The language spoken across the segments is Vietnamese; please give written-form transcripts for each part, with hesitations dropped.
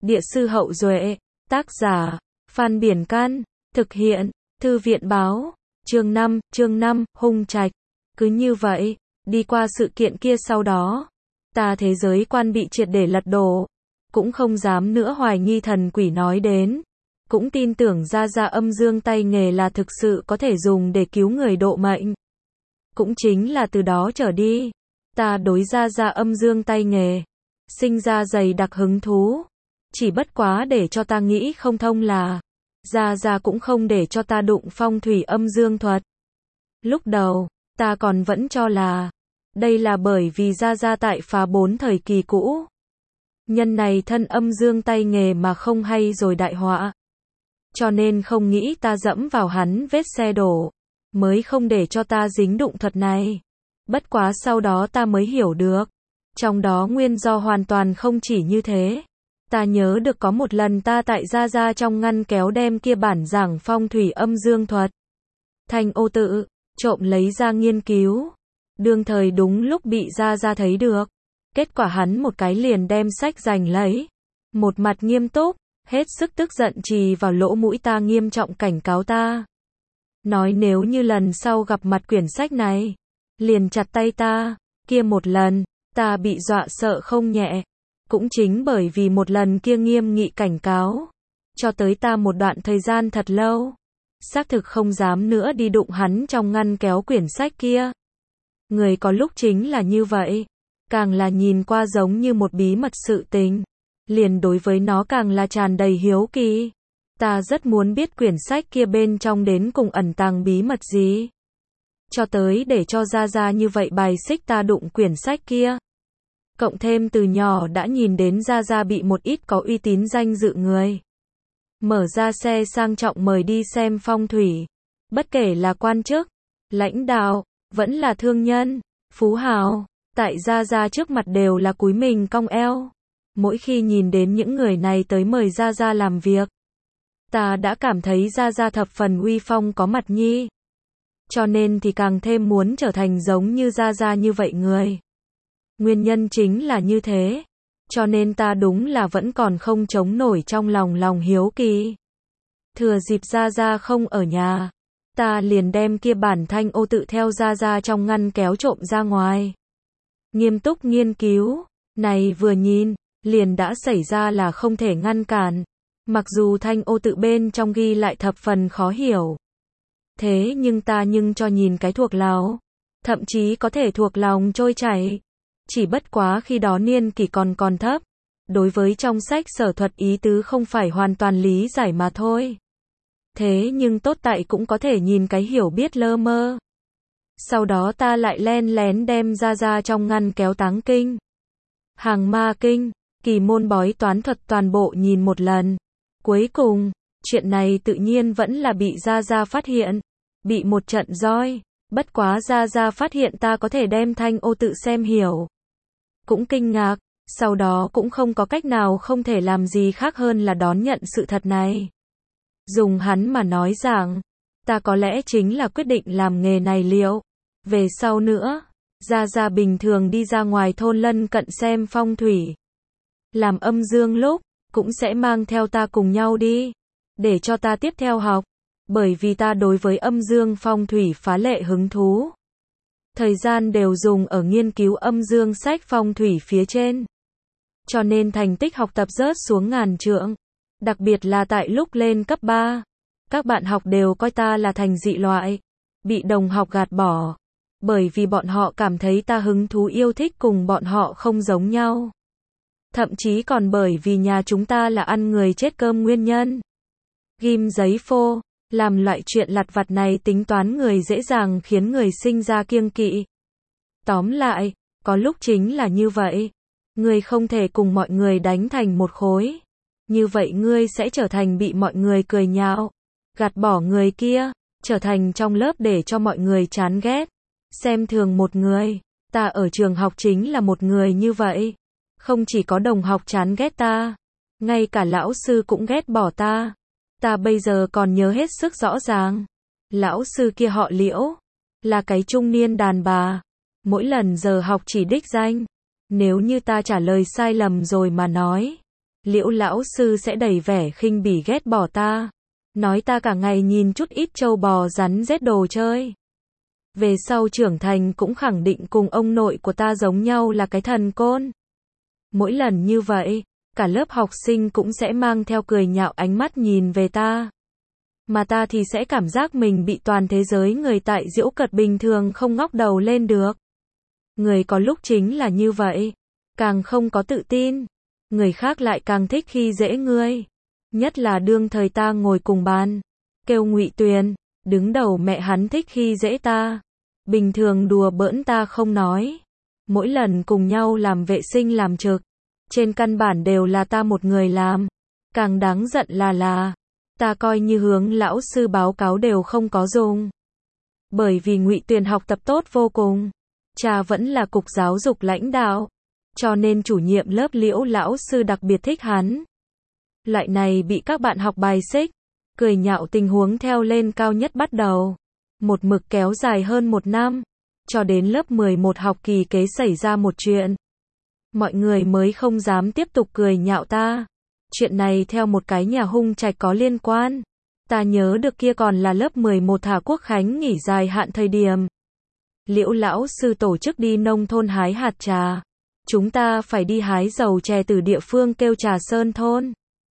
Địa sư Hậu Duệ, tác giả, Phan Biển Can, thực hiện, Thư viện Báo, chương 5, hung trạch. Cứ như vậy, đi qua sự kiện kia sau đó, ta thế giới quan bị triệt để lật đổ, cũng không dám nữa hoài nghi thần quỷ nói đến, cũng tin tưởng ra âm dương tay nghề là thực sự có thể dùng để cứu người độ mệnh. Cũng chính là từ đó trở đi, ta đối ra âm dương tay nghề, sinh ra dày đặc hứng thú. Chỉ bất quá để cho ta nghĩ không thông là, ra cũng không để cho ta đụng phong thủy âm dương thuật. Lúc đầu, ta còn vẫn cho là, đây là bởi vì ra tại phá 4 thời kỳ cũ. Nhân này thân âm dương tay nghề mà không hay rồi đại họa. Cho nên không nghĩ ta dẫm vào hắn vết xe đổ, mới không để cho ta dính đụng thuật này. Bất quá sau đó ta mới hiểu được, trong đó nguyên do hoàn toàn không chỉ như thế. Ta nhớ được có một lần ta tại ra trong ngăn kéo đem kia bản giảng phong thủy âm dương thuật Thanh Ô Tự trộm lấy ra nghiên cứu. Đương thời đúng lúc bị ra thấy được. Kết quả hắn một cái liền đem sách giành lấy. Một mặt nghiêm túc, hết sức tức giận chì vào lỗ mũi ta nghiêm trọng cảnh cáo ta. Nói nếu như lần sau gặp mặt quyển sách này, liền chặt tay ta. Kia một lần, ta bị dọa sợ không nhẹ. Cũng chính bởi vì một lần kia nghiêm nghị cảnh cáo, cho tới ta một đoạn thời gian thật lâu, xác thực không dám nữa đi đụng hắn trong ngăn kéo quyển sách kia. Người có lúc chính là như vậy, càng là nhìn qua giống như một bí mật sự tình, liền đối với nó càng là tràn đầy hiếu kỳ. Ta rất muốn biết quyển sách kia bên trong đến cùng ẩn tàng bí mật gì. Cho tới để cho ra như vậy bài xích ta đụng quyển sách kia. Cộng thêm từ nhỏ đã nhìn đến ra bị một ít có uy tín danh dự người mở ra xe sang trọng mời đi xem phong thủy. Bất kể là quan chức, lãnh đạo, vẫn là thương nhân, phú hào, tại ra trước mặt đều là cúi mình cong eo. Mỗi khi nhìn đến những người này tới mời ra làm việc, ta đã cảm thấy ra thập phần uy phong có mặt nhi. Cho nên thì càng thêm muốn trở thành giống như ra như vậy người. Nguyên nhân chính là như thế, cho nên ta đúng là vẫn còn không chống nổi trong lòng hiếu kỳ. Thừa dịp ra không ở nhà, ta liền đem kia bản Thanh Ô Tự theo ra trong ngăn kéo trộm ra ngoài. Nghiêm túc nghiên cứu, này vừa nhìn, liền đã xảy ra là không thể ngăn cản. Mặc dù Thanh Ô Tự bên trong ghi lại thập phần khó hiểu. Thế nhưng ta cho nhìn cái thuộc lòng, thậm chí có thể thuộc lòng trôi chảy. Chỉ bất quá khi đó niên kỷ còn thấp, đối với trong sách sở thuật ý tứ không phải hoàn toàn lý giải mà thôi. Thế nhưng tốt tại cũng có thể nhìn cái hiểu biết lơ mơ. Sau đó ta lại len lén đem ra trong ngăn kéo Táng Kinh, Hàng Ma Kinh, Kỳ Môn Bói Toán Thuật toàn bộ nhìn một lần. Cuối cùng, chuyện này tự nhiên vẫn là bị ra phát hiện, bị một trận roi. Bất quá ra phát hiện ta có thể đem Thanh Ô Tự xem hiểu. Cũng kinh ngạc, sau đó cũng không có cách nào không thể làm gì khác hơn là đón nhận sự thật này. Dùng hắn mà nói rằng, ta có lẽ chính là quyết định làm nghề này liệu. Về sau nữa, ra bình thường đi ra ngoài thôn lân cận xem phong thủy. Làm âm dương lúc, cũng sẽ mang theo ta cùng nhau đi, để cho ta tiếp theo học. Bởi vì ta đối với âm dương phong thủy phá lệ hứng thú. Thời gian đều dùng ở nghiên cứu âm dương sách phong thủy phía trên. Cho nên thành tích học tập rớt xuống ngàn trượng. Đặc biệt là tại lúc lên cấp 3. Các bạn học đều coi ta là thành dị loại. Bị đồng học gạt bỏ. Bởi vì bọn họ cảm thấy ta hứng thú yêu thích cùng bọn họ không giống nhau. Thậm chí còn bởi vì nhà chúng ta là ăn người chết cơm nguyên nhân. Ghim giấy phô. Làm loại chuyện lặt vặt này tính toán người dễ dàng khiến người sinh ra kiêng kỵ. Tóm lại, có lúc chính là như vậy. Ngươi không thể cùng mọi người đánh thành một khối. Như vậy ngươi sẽ trở thành bị mọi người cười nhạo, gạt bỏ người kia, trở thành trong lớp để cho mọi người chán ghét, xem thường một người. Ta ở trường học chính là một người như vậy. Không chỉ có đồng học chán ghét ta, ngay cả lão sư cũng ghét bỏ ta. Ta bây giờ còn nhớ hết sức rõ ràng. Lão sư kia họ Liễu, là cái trung niên đàn bà. Mỗi lần giờ học chỉ đích danh. Nếu như ta trả lời sai lầm rồi mà nói, Liễu lão sư sẽ đầy vẻ khinh bỉ ghét bỏ ta, nói ta cả ngày nhìn chút ít trâu bò rắn rết đồ chơi. Về sau trưởng thành cũng khẳng định cùng ông nội của ta giống nhau là cái thần côn. Mỗi lần như vậy, cả lớp học sinh cũng sẽ mang theo cười nhạo ánh mắt nhìn về ta. Mà ta thì sẽ cảm giác mình bị toàn thế giới người tại giễu cợt bình thường không ngóc đầu lên được. Người có lúc chính là như vậy, càng không có tự tin, người khác lại càng thích khi dễ ngươi. Nhất là đương thời ta ngồi cùng bàn, kêu Ngụy Tuyền, đứng đầu mẹ hắn thích khi dễ ta. Bình thường đùa bỡn ta không nói. Mỗi lần cùng nhau làm vệ sinh làm trực, trên căn bản đều là ta một người làm. Càng đáng giận là ta coi như hướng lão sư báo cáo đều không có dùng. Bởi vì Ngụy Tuyền học tập tốt vô cùng, cha vẫn là cục giáo dục lãnh đạo, cho nên chủ nhiệm lớp Liễu lão sư đặc biệt thích hắn. Loại này bị các bạn học bài xích, cười nhạo tình huống theo lên cao nhất bắt đầu. Một mực kéo dài hơn 1 năm, cho đến lớp 11 học kỳ kế xảy ra một chuyện. Mọi người mới không dám tiếp tục cười nhạo ta. Chuyện này theo một cái nhà hung trạch có liên quan. Ta nhớ được kia còn là lớp 11 thả quốc khánh nghỉ dài hạn thời điểm. Liễu lão sư tổ chức đi nông thôn hái hạt trà. Chúng ta phải đi hái dầu chè từ địa phương kêu Trà Sơn thôn.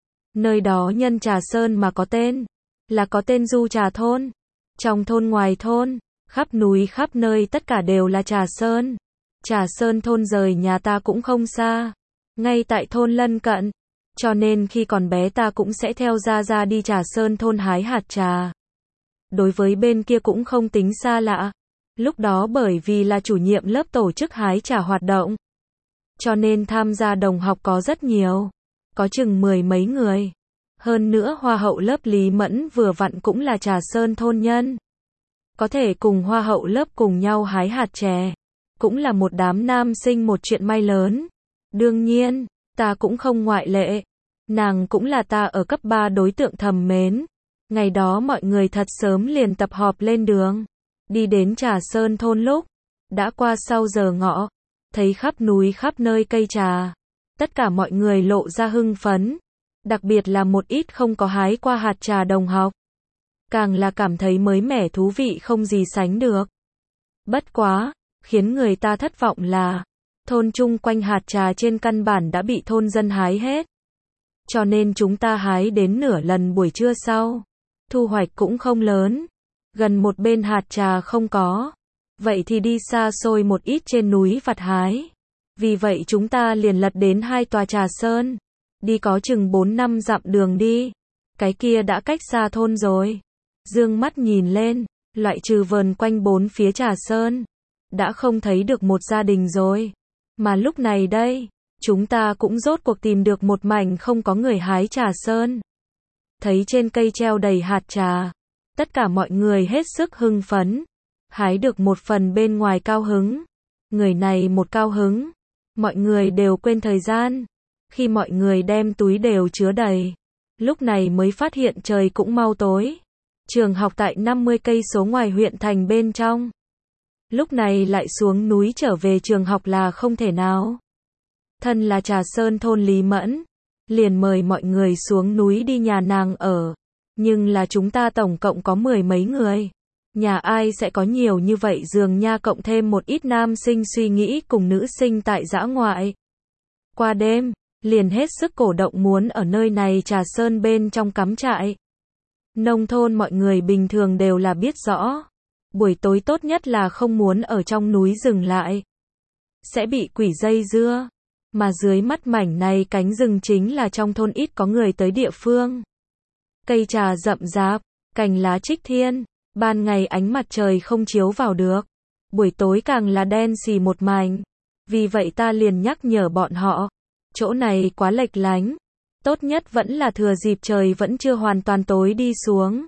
Nơi đó nhân Trà Sơn mà có tên, là có tên Du Trà thôn. Trong thôn ngoài thôn, khắp núi khắp nơi tất cả đều là Trà Sơn. Trà Sơn thôn rời nhà ta cũng không xa, ngay tại thôn lân cận. Cho nên khi còn bé ta cũng sẽ theo ra đi Trà Sơn thôn hái hạt trà. Đối với bên kia cũng không tính xa lạ. Lúc đó bởi vì là chủ nhiệm lớp tổ chức hái trà hoạt động, cho nên tham gia đồng học có rất nhiều, có chừng 10 mấy người. Hơn nữa hoa hậu lớp Lý Mẫn vừa vặn cũng là Trà Sơn thôn nhân. Có thể cùng hoa hậu lớp cùng nhau hái hạt chè, cũng là một đám nam sinh một chuyện may lớn. Đương nhiên, ta cũng không ngoại lệ. Nàng cũng là ta ở cấp 3 đối tượng thầm mến. Ngày đó mọi người thật sớm liền tập họp lên đường. Đi đến Trà Sơn thôn lúc, đã qua sau giờ ngọ, thấy khắp núi khắp nơi cây trà. Tất cả mọi người lộ ra hưng phấn. Đặc biệt là một ít không có hái qua hạt trà đồng học. Càng là cảm thấy mới mẻ thú vị không gì sánh được. Bất quá, khiến người ta thất vọng là, thôn chung quanh hạt trà trên căn bản đã bị thôn dân hái hết. Cho nên chúng ta hái đến nửa lần buổi trưa sau. Thu hoạch cũng không lớn. Gần một bên hạt trà không có. Vậy thì đi xa xôi một ít trên núi vặt hái. Vì vậy chúng ta liền lật đến 2 tòa Trà Sơn. Đi có chừng 4-5 dặm đường đi. Cái kia đã cách xa thôn rồi. Dương mắt nhìn lên, loại trừ vờn quanh 4 phía Trà Sơn, đã không thấy được một gia đình rồi. Mà lúc này đây, chúng ta cũng rốt cuộc tìm được một mảnh không có người hái Trà Sơn. Thấy trên cây treo đầy hạt trà, tất cả mọi người hết sức hưng phấn. Hái được một phần bên ngoài cao hứng. Người này một cao hứng, mọi người đều quên thời gian. Khi mọi người đem túi đều chứa đầy, lúc này mới phát hiện trời cũng mau tối. Trường học tại 50 cây số ngoài huyện thành bên trong. Lúc này lại xuống núi trở về trường học là không thể nào. Thân là Trà Sơn thôn Lý Mẫn, liền mời mọi người xuống núi đi nhà nàng ở. Nhưng là chúng ta tổng cộng có 10 mấy người. Nhà ai sẽ có nhiều như vậy dường nha, cộng thêm một ít nam sinh suy nghĩ cùng nữ sinh tại dã ngoại. Qua đêm, liền hết sức cổ động muốn ở nơi này Trà Sơn bên trong cắm trại. Nông thôn mọi người bình thường đều là biết rõ. Buổi tối tốt nhất là không muốn ở trong núi dừng lại. Sẽ bị quỷ dây dưa. Mà dưới mắt mảnh này cánh rừng chính là trong thôn ít có người tới địa phương. Cây trà rậm rạp, cành lá trích thiên. Ban ngày ánh mặt trời không chiếu vào được. Buổi tối càng là đen xì một mảnh. Vì vậy ta liền nhắc nhở bọn họ. Chỗ này quá lệch lánh. Tốt nhất vẫn là thừa dịp trời vẫn chưa hoàn toàn tối đi xuống.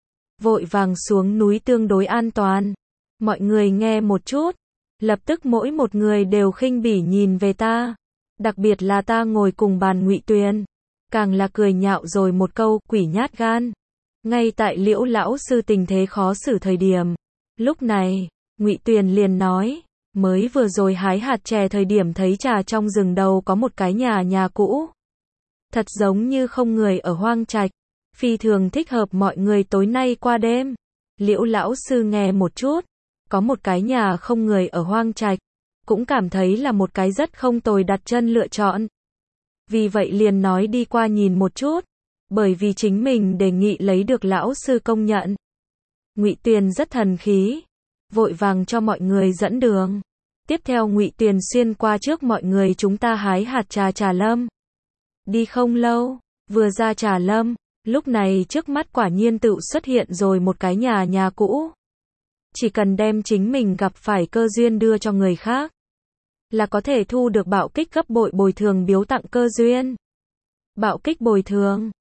Vội vàng xuống núi tương đối an toàn. Mọi người nghe một chút. Lập tức mỗi một người đều khinh bỉ nhìn về ta. Đặc biệt là ta ngồi cùng bàn Ngụy Tuyền. Càng là cười nhạo rồi một câu quỷ nhát gan. Ngay tại Liễu lão sư tình thế khó xử thời điểm. Lúc này, Ngụy Tuyền liền nói. Mới vừa rồi hái hạt chè thời điểm thấy trà trong rừng đầu có một cái nhà cũ. Thật giống như không người ở Hoang Trạch, phi thường thích hợp mọi người tối nay qua đêm. Liễu lão sư nghe một chút, có một cái nhà không người ở Hoang Trạch, cũng cảm thấy là một cái rất không tồi đặt chân lựa chọn. Vì vậy liền nói đi qua nhìn một chút, bởi vì chính mình đề nghị lấy được lão sư công nhận. Ngụy Tuyền rất thần khí, vội vàng cho mọi người dẫn đường. Tiếp theo Ngụy Tuyền xuyên qua trước mọi người chúng ta hái hạt trà Trà Lâm. Đi không lâu, vừa ra Trà Lâm, lúc này trước mắt quả nhiên tự xuất hiện rồi một cái nhà cũ. Chỉ cần đem chính mình gặp phải cơ duyên đưa cho người khác, là có thể thu được bạo kích gấp bội bồi thường biếu tặng cơ duyên. Bạo kích bồi thường,